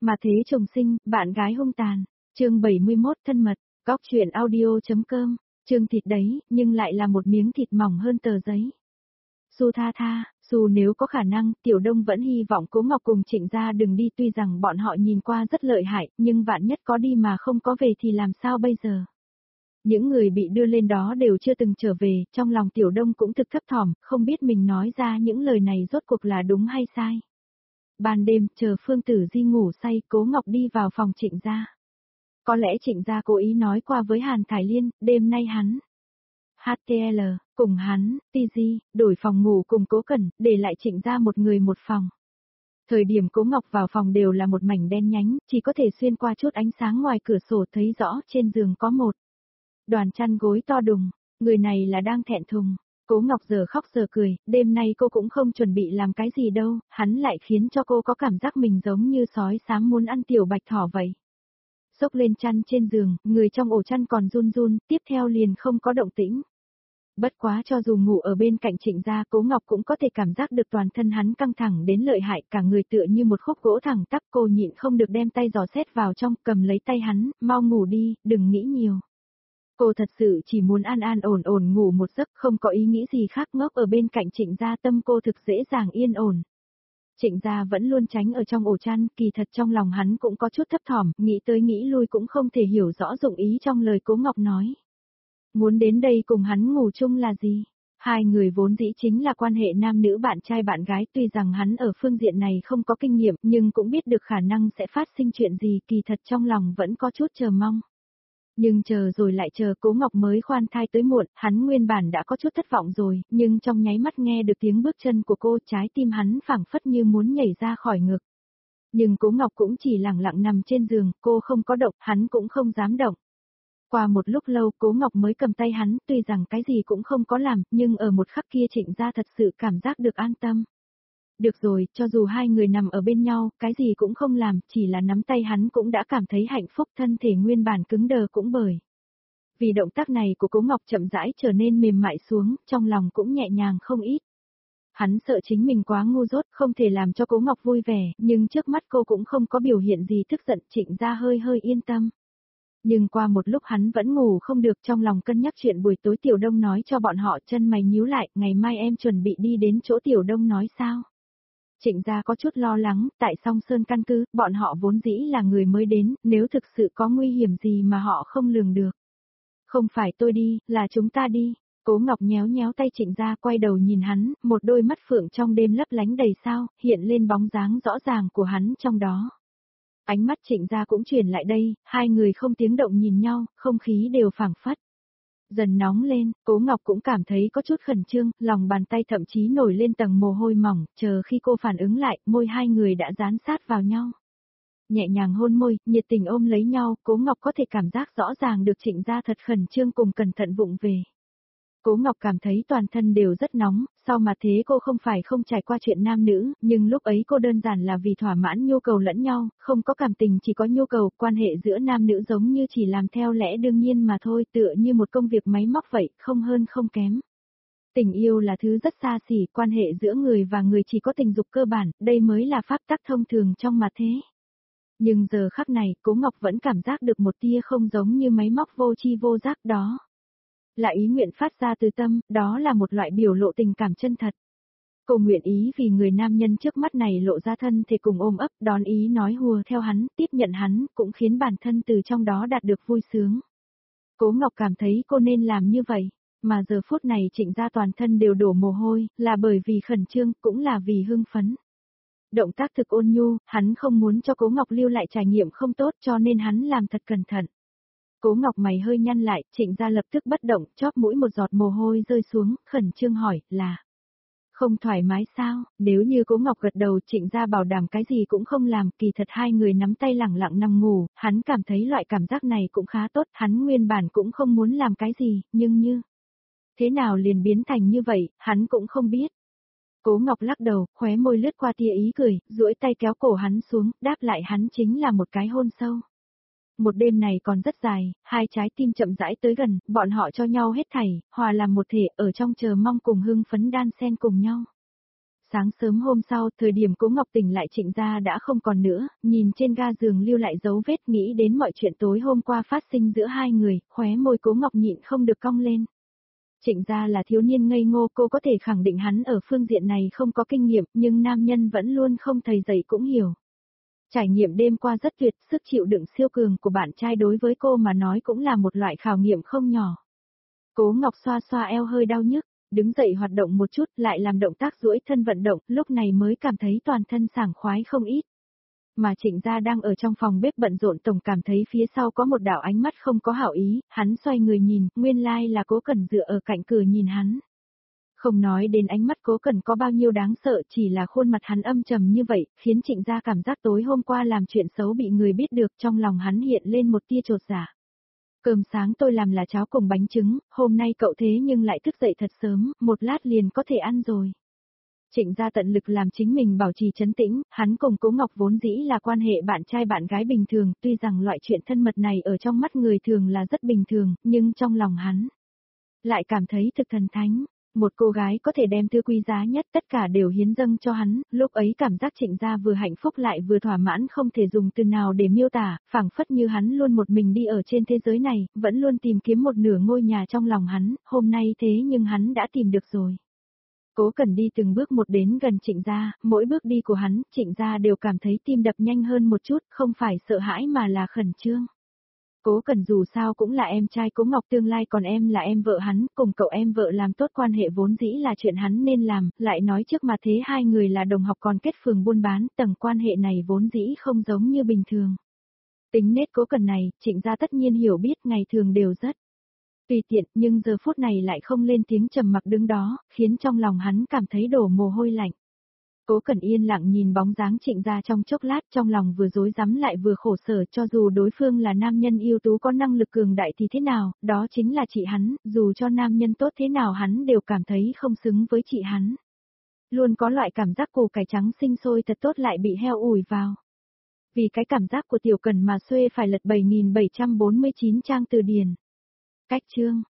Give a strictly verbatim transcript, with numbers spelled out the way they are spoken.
Mà thế chồng sinh, bạn gái hung tàn. Chương bảy mươi mốt thân mật, góc truyện audio.com. Chương thịt đấy, nhưng lại là một miếng thịt mỏng hơn tờ giấy. Su tha tha, Su nếu có khả năng, Tiểu Đông vẫn hy vọng Cố Ngọc cùng Trịnh gia đừng đi, tuy rằng bọn họ nhìn qua rất lợi hại, nhưng vạn nhất có đi mà không có về thì làm sao bây giờ? Những người bị đưa lên đó đều chưa từng trở về, trong lòng Tiểu Đông cũng thực thấp thỏm, không biết mình nói ra những lời này rốt cuộc là đúng hay sai. Ban đêm, chờ Phương Tử Di ngủ say, Cố Ngọc đi vào phòng Trịnh gia. Có lẽ Trịnh gia cố ý nói qua với Hàn Thải Liên, đêm nay hắn hát tê lờ, cùng hắn, tê giê, đổi phòng ngủ cùng Cố Cẩn, để lại Trịnh gia một người một phòng. Thời điểm Cố Ngọc vào phòng đều là một mảnh đen nhánh, chỉ có thể xuyên qua chút ánh sáng ngoài cửa sổ thấy rõ trên giường có một đoàn chăn gối to đùng, người này là đang thẹn thùng. Cố Ngọc giờ khóc giờ cười, đêm nay cô cũng không chuẩn bị làm cái gì đâu, hắn lại khiến cho cô có cảm giác mình giống như sói xám muốn ăn tiểu bạch thỏ vậy. Xốc lên chăn trên giường, người trong ổ chăn còn run run, tiếp theo liền không có động tĩnh. Bất quá cho dù ngủ ở bên cạnh Trịnh gia, Cố Ngọc cũng có thể cảm giác được toàn thân hắn căng thẳng đến lợi hại, cả người tựa như một khúc gỗ thẳng tắp. Cô nhịn không được đem tay dò xét vào trong, cầm lấy tay hắn, mau ngủ đi, đừng nghĩ nhiều. Cô thật sự chỉ muốn an an ổn ổn ngủ một giấc, không có ý nghĩ gì khác. Ngốc ở bên cạnh Trịnh gia, tâm cô thực dễ dàng yên ổn. Trịnh gia vẫn luôn tránh ở trong ổ chăn, kỳ thật trong lòng hắn cũng có chút thấp thỏm, nghĩ tới nghĩ lui cũng không thể hiểu rõ dụng ý trong lời Cố Ngọc nói. Muốn đến đây cùng hắn ngủ chung là gì? Hai người vốn dĩ chính là quan hệ nam nữ bạn trai bạn gái, tuy rằng hắn ở phương diện này không có kinh nghiệm, nhưng cũng biết được khả năng sẽ phát sinh chuyện gì, kỳ thật trong lòng vẫn có chút chờ mong. Nhưng chờ rồi lại chờ, Cố Ngọc mới khoan thai tới muộn, hắn nguyên bản đã có chút thất vọng rồi, nhưng trong nháy mắt nghe được tiếng bước chân của cô, trái tim hắn phảng phất như muốn nhảy ra khỏi ngực. Nhưng Cố Ngọc cũng chỉ lặng lặng nằm trên giường, cô không có động, hắn cũng không dám động. Qua một lúc lâu, Cố Ngọc mới cầm tay hắn, tuy rằng cái gì cũng không có làm, nhưng ở một khắc kia Trịnh gia thật sự cảm giác được an tâm. Được rồi, cho dù hai người nằm ở bên nhau, cái gì cũng không làm, chỉ là nắm tay hắn cũng đã cảm thấy hạnh phúc, thân thể nguyên bản cứng đờ cũng bởi. Vì động tác này của Cố Ngọc chậm rãi trở nên mềm mại xuống, trong lòng cũng nhẹ nhàng không ít. Hắn sợ chính mình quá ngu dốt, không thể làm cho Cố Ngọc vui vẻ, nhưng trước mắt cô cũng không có biểu hiện gì tức giận, Trịnh gia hơi hơi yên tâm. Nhưng qua một lúc hắn vẫn ngủ không được, trong lòng cân nhắc chuyện buổi tối Tiểu Đông nói cho bọn họ, chân mày nhíu lại, ngày mai em chuẩn bị đi đến chỗ Tiểu Đông nói sao? Trịnh gia có chút lo lắng, tại Song Sơn căn cứ, bọn họ vốn dĩ là người mới đến, nếu thực sự có nguy hiểm gì mà họ không lường được. Không phải tôi đi, là chúng ta đi. Cố Ngọc nhéo nhéo tay Trịnh gia, quay đầu nhìn hắn, một đôi mắt phượng trong đêm lấp lánh đầy sao, hiện lên bóng dáng rõ ràng của hắn trong đó. Ánh mắt Trịnh gia cũng chuyển lại đây, hai người không tiếng động nhìn nhau, không khí đều phảng phất dần nóng lên. Cố Ngọc cũng cảm thấy có chút khẩn trương, lòng bàn tay thậm chí nổi lên tầng mồ hôi mỏng, chờ khi cô phản ứng lại, môi hai người đã dán sát vào nhau. Nhẹ nhàng hôn môi, nhiệt tình ôm lấy nhau, Cố Ngọc có thể cảm giác rõ ràng được Trịnh gia thật khẩn trương cùng cẩn thận vụng về. Cố Ngọc cảm thấy toàn thân đều rất nóng, sau mà thế cô không phải không trải qua chuyện nam nữ, nhưng lúc ấy cô đơn giản là vì thỏa mãn nhu cầu lẫn nhau, không có cảm tình chỉ có nhu cầu, quan hệ giữa nam nữ giống như chỉ làm theo lẽ đương nhiên mà thôi, tựa như một công việc máy móc vậy, không hơn không kém. Tình yêu là thứ rất xa xỉ, quan hệ giữa người và người chỉ có tình dục cơ bản, đây mới là pháp tắc thông thường trong mà thế. Nhưng giờ khắc này, Cố Ngọc vẫn cảm giác được một tia không giống như máy móc vô tri vô giác đó. Là ý nguyện phát ra từ tâm, đó là một loại biểu lộ tình cảm chân thật. Cô nguyện ý vì người nam nhân trước mắt này lộ ra thân thể cùng ôm ấp, đón ý nói hùa theo hắn, tiếp nhận hắn, cũng khiến bản thân từ trong đó đạt được vui sướng. Cố Ngọc cảm thấy cô nên làm như vậy, mà giờ phút này Trịnh gia toàn thân đều đổ mồ hôi, là bởi vì khẩn trương, cũng là vì hưng phấn. Động tác thực ôn nhu, hắn không muốn cho Cố Ngọc lưu lại trải nghiệm không tốt cho nên hắn làm thật cẩn thận. Cố Ngọc mày hơi nhăn lại, Trịnh gia lập tức bất động, chóp mũi một giọt mồ hôi rơi xuống, khẩn trương hỏi, là không thoải mái sao? Nếu như Cố Ngọc gật đầu, Trịnh gia bảo đảm cái gì cũng không làm, kỳ thật hai người nắm tay lẳng lặng nằm ngủ, hắn cảm thấy loại cảm giác này cũng khá tốt, hắn nguyên bản cũng không muốn làm cái gì, nhưng như thế nào liền biến thành như vậy, hắn cũng không biết. Cố Ngọc lắc đầu, khóe môi lướt qua tia ý cười, duỗi tay kéo cổ hắn xuống, đáp lại hắn chính là một cái hôn sâu. Một đêm này còn rất dài, hai trái tim chậm rãi tới gần, bọn họ cho nhau hết thảy, hòa làm một thể, ở trong chờ mong cùng hưng phấn đan xen cùng nhau. sáng sớm hôm sau, thời điểm Cố Ngọc tỉnh lại Trịnh gia đã không còn nữa, nhìn trên ga giường lưu lại dấu vết nghĩ đến mọi chuyện tối hôm qua phát sinh giữa hai người, khóe môi Cố Ngọc nhịn không được cong lên. Trịnh gia là thiếu niên ngây ngô, cô có thể khẳng định hắn ở phương diện này không có kinh nghiệm, nhưng nam nhân vẫn luôn không thầy dạy cũng hiểu. Trải nghiệm đêm qua rất tuyệt, sức chịu đựng siêu cường của bạn trai đối với cô mà nói cũng là một loại khảo nghiệm không nhỏ. Cố Ngọc xoa xoa eo hơi đau nhức, đứng dậy hoạt động một chút, lại làm động tác duỗi thân vận động, lúc này mới cảm thấy toàn thân sảng khoái không ít. Mà Trịnh gia đang ở trong phòng bếp bận rộn, tổng cảm thấy phía sau có một đạo ánh mắt không có hảo ý, hắn xoay người nhìn, nguyên lai là Cố Cẩn dựa ở cạnh cửa nhìn hắn. Không nói đến ánh mắt Cố Cẩn có bao nhiêu đáng sợ, chỉ là khuôn mặt hắn âm trầm như vậy, khiến Trịnh gia cảm giác tối hôm qua làm chuyện xấu bị người biết được, trong lòng hắn hiện lên một tia chột dạ. Cơm sáng tôi làm là cháo cùng bánh trứng, hôm nay cậu thế nhưng lại thức dậy thật sớm, một lát liền có thể ăn rồi. Trịnh gia tận lực làm chính mình bảo trì trấn tĩnh, hắn cùng Cố Ngọc vốn dĩ là quan hệ bạn trai bạn gái bình thường, tuy rằng loại chuyện thân mật này ở trong mắt người thường là rất bình thường, nhưng trong lòng hắn lại cảm thấy thực thần thánh. Một cô gái có thể đem thứ quý giá nhất tất cả đều hiến dâng cho hắn, lúc ấy cảm giác Trịnh gia vừa hạnh phúc lại vừa thỏa mãn, không thể dùng từ nào để miêu tả, phảng phất như hắn luôn một mình đi ở trên thế giới này, vẫn luôn tìm kiếm một nửa ngôi nhà trong lòng hắn, hôm nay thế nhưng hắn đã tìm được rồi. Cố Cẩn đi từng bước một đến gần Trịnh gia, mỗi bước đi của hắn, Trịnh gia đều cảm thấy tim đập nhanh hơn một chút, không phải sợ hãi mà là khẩn trương. Cố Cẩn dù sao cũng là em trai Cố Ngọc tương lai, còn em là em vợ hắn, cùng cậu em vợ làm tốt quan hệ vốn dĩ là chuyện hắn nên làm, lại nói trước mà thế hai người là đồng học còn kết phường buôn bán, tầng quan hệ này vốn dĩ không giống như bình thường. Tính nết Cố Cẩn này, Trịnh gia tất nhiên hiểu biết, ngày thường đều rất tùy tiện, nhưng giờ phút này lại không lên tiếng, trầm mặc đứng đó, khiến trong lòng hắn cảm thấy đổ mồ hôi lạnh. Cố Cẩn yên lặng nhìn bóng dáng Trịnh gia trong chốc lát, trong lòng vừa rối rắm lại vừa khổ sở, cho dù đối phương là nam nhân ưu tú có năng lực cường đại thì thế nào, đó chính là chị hắn, dù cho nam nhân tốt thế nào hắn đều cảm thấy không xứng với chị hắn. Luôn có loại cảm giác củ cải trắng sinh sôi thật tốt lại bị heo ủi vào. Vì cái cảm giác của Tiểu Cẩn mà Xuê phải lật bảy nghìn bảy trăm bốn mươi chín trang từ điển. Cách chương